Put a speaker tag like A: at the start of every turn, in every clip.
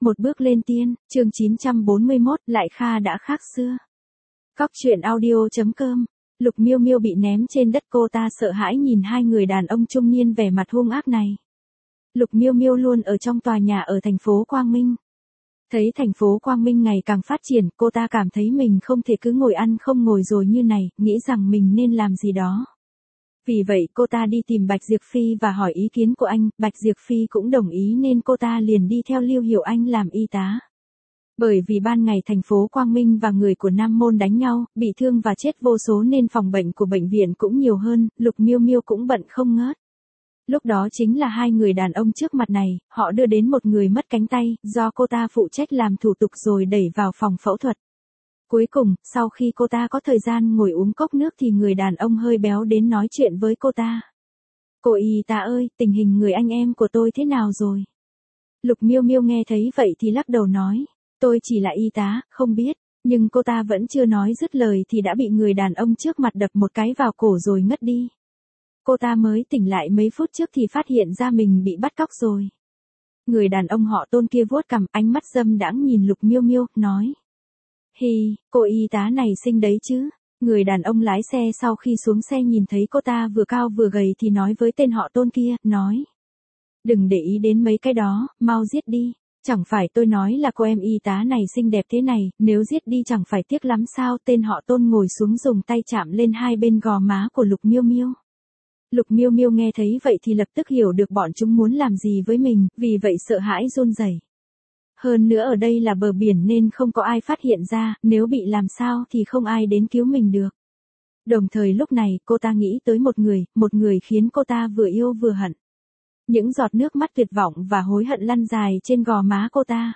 A: Một bước lên tiên, chương 941, Lại Kha đã khác xưa. Cóc truyện audio.com. Lục Miêu Miêu bị ném trên đất, cô ta sợ hãi nhìn hai người đàn ông trung niên vẻ mặt hung ác này. Lục Miêu Miêu luôn ở trong tòa nhà ở thành phố Quang Minh. Thấy thành phố Quang Minh ngày càng phát triển, cô ta cảm thấy mình không thể cứ ngồi ăn không ngồi rồi như này, nghĩ rằng mình nên làm gì đó. Vì vậy cô ta đi tìm Bạch Diệp Phi và hỏi ý kiến của anh, Bạch Diệp Phi cũng đồng ý nên cô ta liền đi theo Lưu Hiểu Anh làm y tá. Bởi vì ban ngày thành phố Quang Minh và người của Nam Môn đánh nhau, bị thương và chết vô số nên phòng bệnh của bệnh viện cũng nhiều hơn, Lục Miêu Miêu cũng bận không ngớt. Lúc đó chính là hai người đàn ông trước mặt này, họ đưa đến một người mất cánh tay, do cô ta phụ trách làm thủ tục rồi đẩy vào phòng phẫu thuật. Cuối cùng, sau khi cô ta có thời gian ngồi uống cốc nước thì người đàn ông hơi béo đến nói chuyện với cô ta. Cô y tá ơi, tình hình người anh em của tôi thế nào rồi? Lục Miêu Miêu nghe thấy vậy thì lắc đầu nói, tôi chỉ là y tá, không biết, nhưng cô ta vẫn chưa nói dứt lời thì đã bị người đàn ông trước mặt đập một cái vào cổ rồi ngất đi. Cô ta mới tỉnh lại mấy phút trước thì phát hiện ra mình bị bắt cóc rồi. Người đàn ông họ Tôn kia vuốt cằm, ánh mắt dâm đãng nhìn Lục Miêu Miêu, nói. Hi, cô y tá này xinh đấy chứ. Người đàn ông lái xe sau khi xuống xe nhìn thấy cô ta vừa cao vừa gầy thì nói với tên họ Tôn kia, nói. Đừng để ý đến mấy cái đó, mau giết đi. Chẳng phải tôi nói là cô em y tá này xinh đẹp thế này, nếu giết đi chẳng phải tiếc lắm sao? Tên họ Tôn ngồi xuống dùng tay chạm lên hai bên gò má của Lục Miêu Miêu. Lục Miêu Miêu nghe thấy vậy thì lập tức hiểu được bọn chúng muốn làm gì với mình, vì vậy sợ hãi run rẩy. Hơn nữa ở đây là bờ biển nên không có ai phát hiện ra, nếu bị làm sao thì không ai đến cứu mình được. Đồng thời lúc này cô ta nghĩ tới một người khiến cô ta vừa yêu vừa hận. Những giọt nước mắt tuyệt vọng và hối hận lăn dài trên gò má cô ta.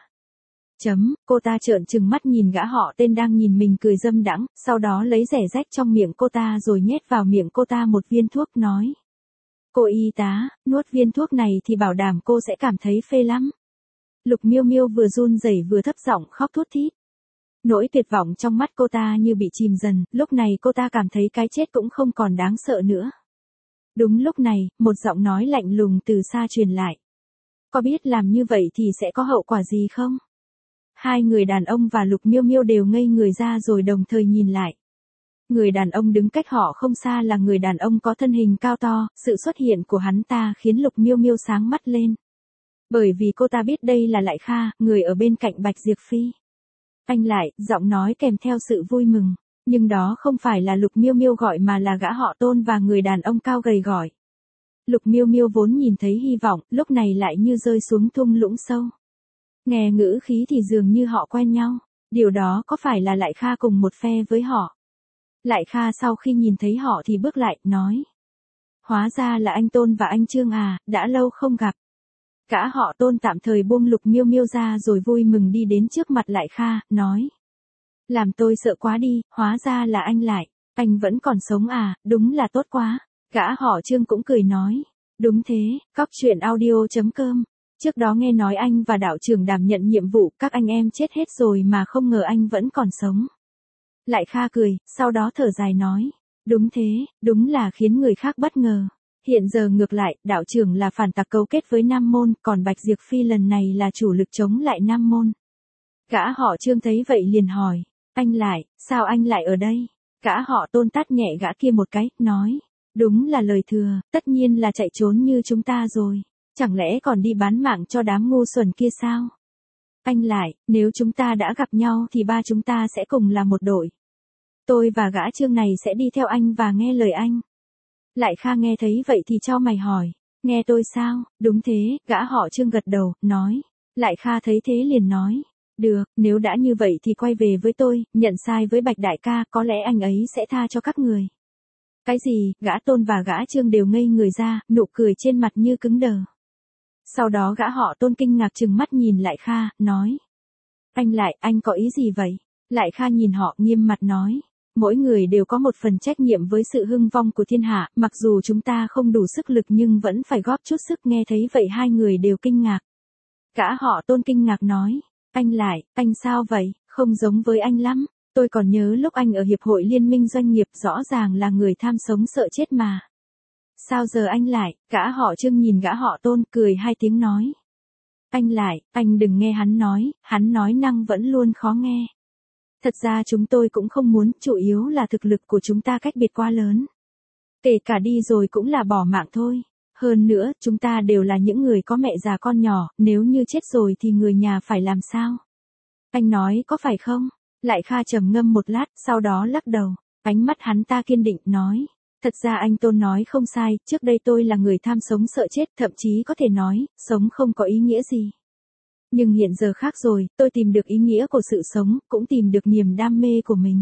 A: Cô ta trợn trừng mắt nhìn gã họ tên đang nhìn mình cười dâm đãng, sau đó lấy rẻ rách trong miệng cô ta rồi nhét vào miệng cô ta một viên thuốc nói. Cô y tá, nuốt viên thuốc này thì bảo đảm cô sẽ cảm thấy phê lắm. Lục Miêu Miêu vừa run rẩy vừa thấp giọng khóc thút thít. Nỗi tuyệt vọng trong mắt cô ta như bị chìm dần, lúc này cô ta cảm thấy cái chết cũng không còn đáng sợ nữa. Đúng lúc này, một giọng nói lạnh lùng từ xa truyền lại. Có biết làm như vậy thì sẽ có hậu quả gì không? Hai người đàn ông và Lục Miêu Miêu đều ngây người ra rồi đồng thời nhìn lại. Người đàn ông đứng cách họ không xa là người đàn ông có thân hình cao to, sự xuất hiện của hắn ta khiến Lục Miêu Miêu sáng mắt lên. Bởi vì cô ta biết đây là Lại Kha, người ở bên cạnh Bạch Diệp Phi. Anh Lại, giọng nói kèm theo sự vui mừng, nhưng đó không phải là Lục Miêu Miêu gọi mà là gã họ Tôn và người đàn ông cao gầy gọi. Lục Miêu Miêu vốn nhìn thấy hy vọng, lúc này lại như rơi xuống thung lũng sâu. Nghe ngữ khí thì dường như họ quen nhau, điều đó có phải là Lại Kha cùng một phe với họ? Lại Kha sau khi nhìn thấy họ thì bước lại, nói. Hóa ra là anh Tôn và anh Trương à, đã lâu không gặp. Gã họ Tôn tạm thời buông Lục Miêu Miêu ra rồi vui mừng đi đến trước mặt Lại Kha, nói. Làm tôi sợ quá đi, hóa ra là anh Lại, anh vẫn còn sống à, đúng là tốt quá. Gã họ Trương cũng cười nói. Đúng thế, cóc truyện audio.com. Trước đó nghe nói anh và đạo trưởng đảm nhận nhiệm vụ, các anh em chết hết rồi mà không ngờ anh vẫn còn sống. Lại Kha cười, sau đó thở dài nói. Đúng thế, đúng là khiến người khác bất ngờ. Hiện giờ ngược lại, đạo trưởng là phản tặc cấu kết với Nam Môn, còn Bạch Diệp Phi lần này là chủ lực chống lại Nam Môn. Gã họ Trương thấy vậy liền hỏi. Anh Lại, sao anh lại ở đây? Gã họ Tôn tát nhẹ gã kia một cái, nói. Đúng là lời thừa, tất nhiên là chạy trốn như chúng ta rồi. Chẳng lẽ còn đi bán mạng cho đám ngu xuẩn kia sao? Anh Lại, nếu chúng ta đã gặp nhau thì ba chúng ta sẽ cùng là một đội. Tôi và gã Trương này sẽ đi theo anh và nghe lời anh. Lại Kha nghe thấy vậy thì chau mày hỏi. Nghe tôi sao? Đúng thế, gã họ Trương gật đầu, nói. Lại Kha thấy thế liền nói. Được, nếu đã như vậy thì quay về với tôi, nhận sai với Bạch đại ca, có lẽ anh ấy sẽ tha cho các người. Cái gì? Gã Tôn và gã Trương đều ngây người ra, nụ cười trên mặt như cứng đờ. Sau đó gã họ Tôn kinh ngạc trừng mắt nhìn Lại Kha, nói. Anh Lại, anh có ý gì vậy? Lại Kha nhìn họ nghiêm mặt nói. Mỗi người đều có một phần trách nhiệm với sự hưng vong của thiên hạ, mặc dù chúng ta không đủ sức lực nhưng vẫn phải góp chút sức. Nghe thấy vậy hai người đều kinh ngạc. Gã họ Tôn kinh ngạc nói. Anh Lại, anh sao vậy? Không giống với anh lắm. Tôi còn nhớ lúc anh ở Hiệp hội Liên minh Doanh nghiệp rõ ràng là người tham sống sợ chết mà. Sao giờ anh lại? Gã họ Trương nhìn gã họ Tôn cười hai tiếng nói. Anh đừng nghe hắn nói năng vẫn luôn khó nghe. Thật ra chúng tôi cũng không muốn, chủ yếu là thực lực của chúng ta cách biệt quá lớn. Kể cả đi rồi cũng là bỏ mạng thôi. Hơn nữa, chúng ta đều là những người có mẹ già con nhỏ, nếu như chết rồi thì người nhà phải làm sao? Anh nói có phải không? Lại Kha trầm ngâm một lát, sau đó lắc đầu. Ánh mắt hắn ta kiên định, nói. Thật ra anh Tôn nói không sai, trước đây tôi là người tham sống sợ chết, thậm chí có thể nói, sống không có ý nghĩa gì. Nhưng hiện giờ khác rồi, tôi tìm được ý nghĩa của sự sống, cũng tìm được niềm đam mê của mình.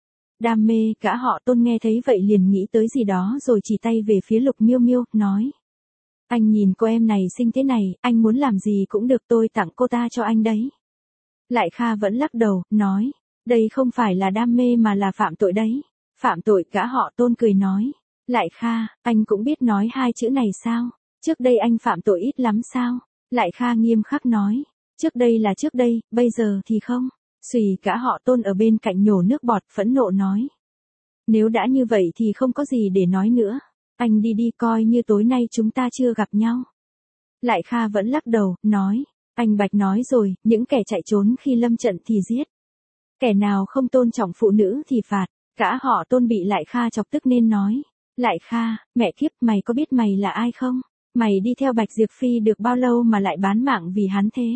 A: Đam mê, gã họ Tôn nghe thấy vậy liền nghĩ tới gì đó rồi chỉ tay về phía Lục Miêu Miêu, nói. Anh nhìn cô em này xinh thế này, anh muốn làm gì cũng được, tôi tặng cô ta cho anh đấy. Lại Kha vẫn lắc đầu, nói. Đây không phải là đam mê mà là phạm tội đấy. Phạm tội, gã họ Tôn cười nói. Lại Kha, anh cũng biết nói hai chữ này sao? Trước đây anh phạm tội ít lắm sao? Lại Kha nghiêm khắc nói. Trước đây là trước đây, bây giờ thì không. Xùy, gã họ Tôn ở bên cạnh nhổ nước bọt, phẫn nộ nói. Nếu đã như vậy thì không có gì để nói nữa. Anh đi đi, coi như tối nay chúng ta chưa gặp nhau. Lại Kha vẫn lắc đầu, nói. Anh Bạch nói rồi, những kẻ chạy trốn khi lâm trận thì giết. Kẻ nào không tôn trọng phụ nữ thì phạt. Gã họ Tôn bị Lại Kha chọc tức nên nói. Lại Kha, mẹ kiếp, mày có biết mày là ai không? Mày đi theo Bạch Diệp Phi được bao lâu mà lại bán mạng vì hắn thế?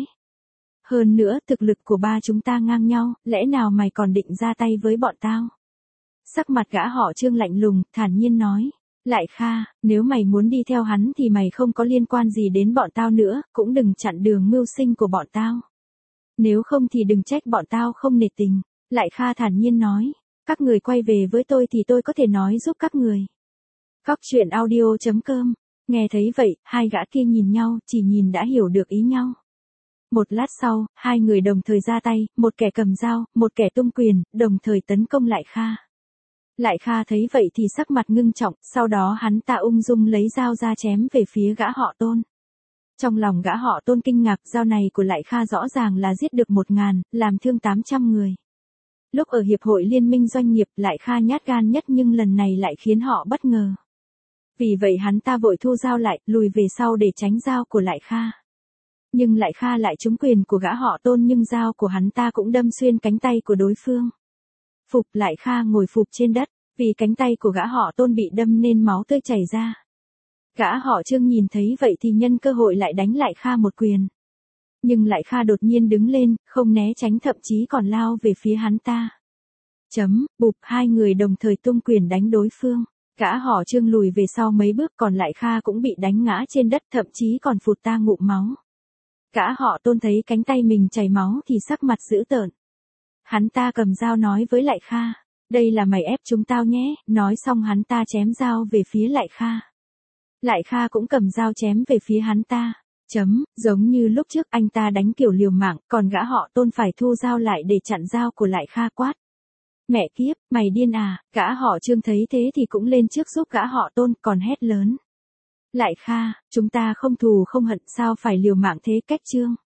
A: Hơn nữa, thực lực của ba chúng ta ngang nhau, lẽ nào mày còn định ra tay với bọn tao? Sắc mặt gã họ Trương lạnh lùng, thản nhiên nói. Lại Kha, nếu mày muốn đi theo hắn thì mày không có liên quan gì đến bọn tao nữa, cũng đừng chặn đường mưu sinh của bọn tao. Nếu không thì đừng trách bọn tao không nể tình. Lại Kha thản nhiên nói. Các người quay về với tôi thì tôi có thể nói giúp các người. Góc truyện audio.com. Nghe thấy vậy, hai gã kia nhìn nhau, chỉ nhìn đã hiểu được ý nhau. Một lát sau, hai người đồng thời ra tay, một kẻ cầm dao, một kẻ tung quyền, đồng thời tấn công Lại Kha. Lại Kha thấy vậy thì sắc mặt ngưng trọng, sau đó hắn ta ung dung lấy dao ra chém về phía gã họ Tôn. Trong lòng gã họ Tôn kinh ngạc, dao này của Lại Kha rõ ràng là giết được 1000, làm thương 800 người. Lúc ở Hiệp hội Liên minh Doanh nghiệp, Lại Kha nhát gan nhất nhưng lần này lại khiến họ bất ngờ. Vì vậy hắn ta vội thu dao lại, lùi về sau để tránh dao của Lại Kha. Nhưng Lại Kha lại trúng quyền của gã họ Tôn nhưng dao của hắn ta cũng đâm xuyên cánh tay của đối phương. Phục, Lại Kha ngồi phục trên đất, vì cánh tay của gã họ Tôn bị đâm nên máu tươi chảy ra. Gã họ Trương nhìn thấy vậy thì nhân cơ hội lại đánh Lại Kha một quyền. Nhưng Lại Kha đột nhiên đứng lên, không né tránh thậm chí còn lao về phía hắn ta. Bụp, hai người đồng thời tung quyền đánh đối phương. Gã họ Trương lùi về sau mấy bước, còn Lại Kha cũng bị đánh ngã trên đất, thậm chí còn phụt ra ngụm máu. Gã họ Tôn thấy cánh tay mình chảy máu thì sắc mặt dữ tợn. Hắn ta cầm dao nói với Lại Kha. Đây là mày ép chúng tao nhé, nói xong hắn ta chém dao về phía Lại Kha. Lại Kha cũng cầm dao chém về phía hắn ta. Giống như lúc trước anh ta đánh kiểu liều mạng, còn gã họ Tôn phải thu dao lại để chặn dao của Lại Kha, quát. Mẹ kiếp, mày điên à? Gã họ Trương thấy thế thì cũng lên trước giúp gã họ Tôn, còn hét lớn. Lại Kha, chúng ta không thù không hận, sao phải liều mạng thế? Cách Trương.